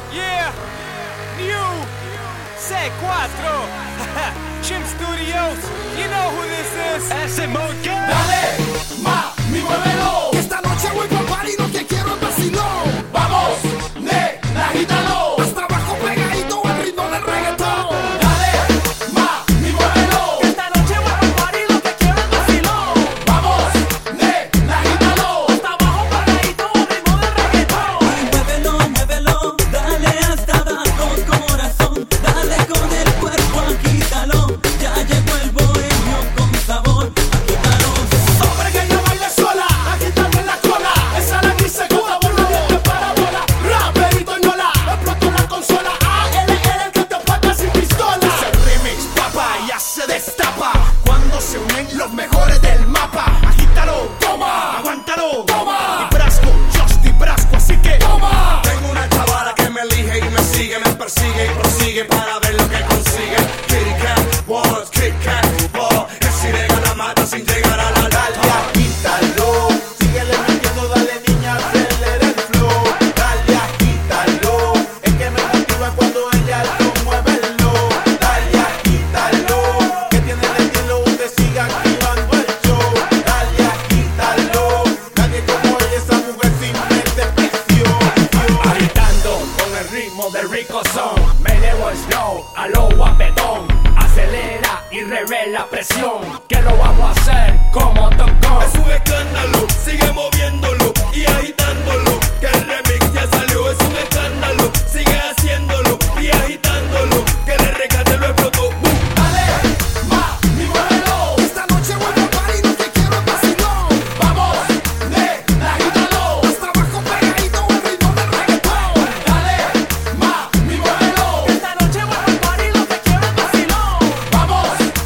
Yeah, new C4 Chimp Studios, you know who this is. Ese Monkey. Dale, mami, muévelo. Esta noche voy pa' party, lo que quiero es vacilón. Vamos, nena, agítalo. Hasta abajo pegadito al ritmo del reggaetón. Dale, mami, muévelo. Esta noche voy pa' party, lo que quiero es vacilón. Vamos, nena, agítalo. Hasta abajo pegadito al ritmo del reggaetón. Muévelo, muévelo, dale hasta abajo corazón, dale con el cuerpo, agítalo, ya llegó el bohemio con sabor, agítalo. Hombre que yo baile sola, agitando en la cola. Esa la que se gusta, bola de parabola. Raperito en ola, exploto la consola. ALL el que te pata sin pistola. Es el remix, papá, ya se destapa. Cuando se unen los mejores del mapa. Agítalo, toma, aguántalo, toma. Y Brasco, Justy Brasco, así que toma. Tengo una chavala que me elige y me sigue, me persigue y prosigue para ver lo que consigue. Kitty cat, walls, Kit Kat, ball. Es si llega la mata sin llegar a la larga. Agítalo, síguele metiendo, dale niña, acelera el flow. Dale, agítalo, es que me motiva cuando ella lo muévelo. Dale, agítalo, que tiene el estilo, usted siga activando el show. Dale, agítalo, nadie como ella, esa mujer sin mente presión. Agitando con el ritmo de Rico Son, me elevo slow a lo guapetón, acelera y revela presión, que lo vamos a hacer como tocó. Es un escándalo, sigue moviéndolo y agitándolo, que el remix ya salió. Es un escándalo, sigue haciéndolo y agitándolo, que el rescate lo explotó. Dale, mami, muévelo. Esta noche voy pa' party, lo que quiero es vacilón. Vamos, nena, agítalo. Hasta abajo pegadito al ritmo del reggaetón. Dale, mami, muévelo. Esta noche voy pa' party, lo que quiero es vacilón. Vamos,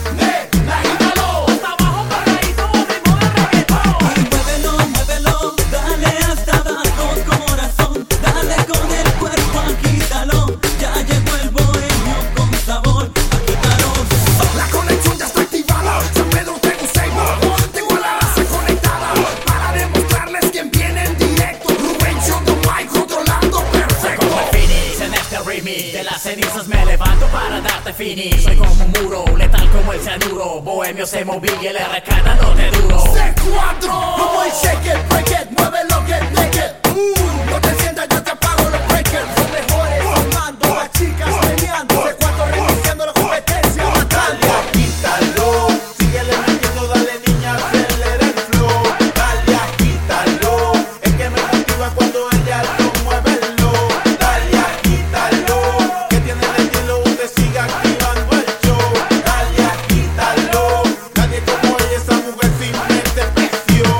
nena, agítalo. Hasta abajo pegadito al ritmo del reggaetón. Muévelo, muévelo, dale hasta abajo corazón, dale con el cuerpo, agítalo, ya llegó el bohemio con sabor, agítalo. La conexión ya está activada. San Pedro, Tegucigalpa. Tengo a la raza conectada para demostrarles quién viene en directo. Rubén John the Mike controlando perfecto. Como el Phoenix en este remix, de las cenizas me levanto para darte finish. Soy como un muro, letal como el cianuro, bohemio se movía y el RK dándote duro. C4. Como el shake it, break it, muévelo, get naked. No te sientas, yo te apago los breakers. Los mejores formando, las chicas peleando. C4 reiniciando la competencia, matando. Agítalo, síguele metiendo, dale niña, acelera el flow. Dale, agítalo, es que me motiva cuando ella lo muévelo. Dale, agítalo, que tiene el estilo, usted siga activando el show. Dale, agítalo, nadie como ella, esa mujer sin mente presión.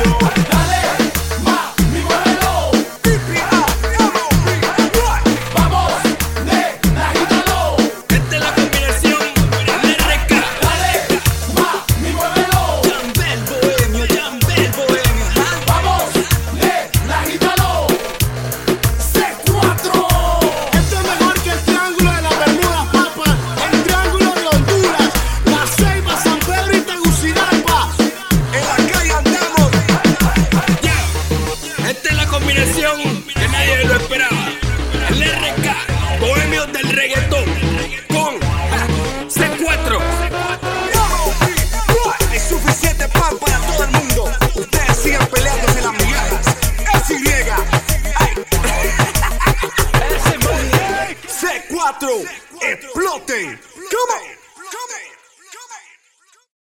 Dale, mami, muévelo. Vamos, nena, agítalo. Esta es la combinación del RK. Dale, mami, muévelo. Jambel bohemio, Jambel bohemio. Vamos, nena, agítalo. C4. Esto es mejor que el triángulo de la Bermuda, papa. El triángulo de Honduras, La Ceiba, San Pedro y Tegucigalpa. En la calle andamos. Yeah. Esta es la combinación que nadie lo esperaba. El RK, bohemio del reggaetón, con C4. Es suficiente pan para todo el mundo. Ustedes sigan peleándose las migajas. Es Y. Ay. Ese Monkey. C4. Exploten. Come on.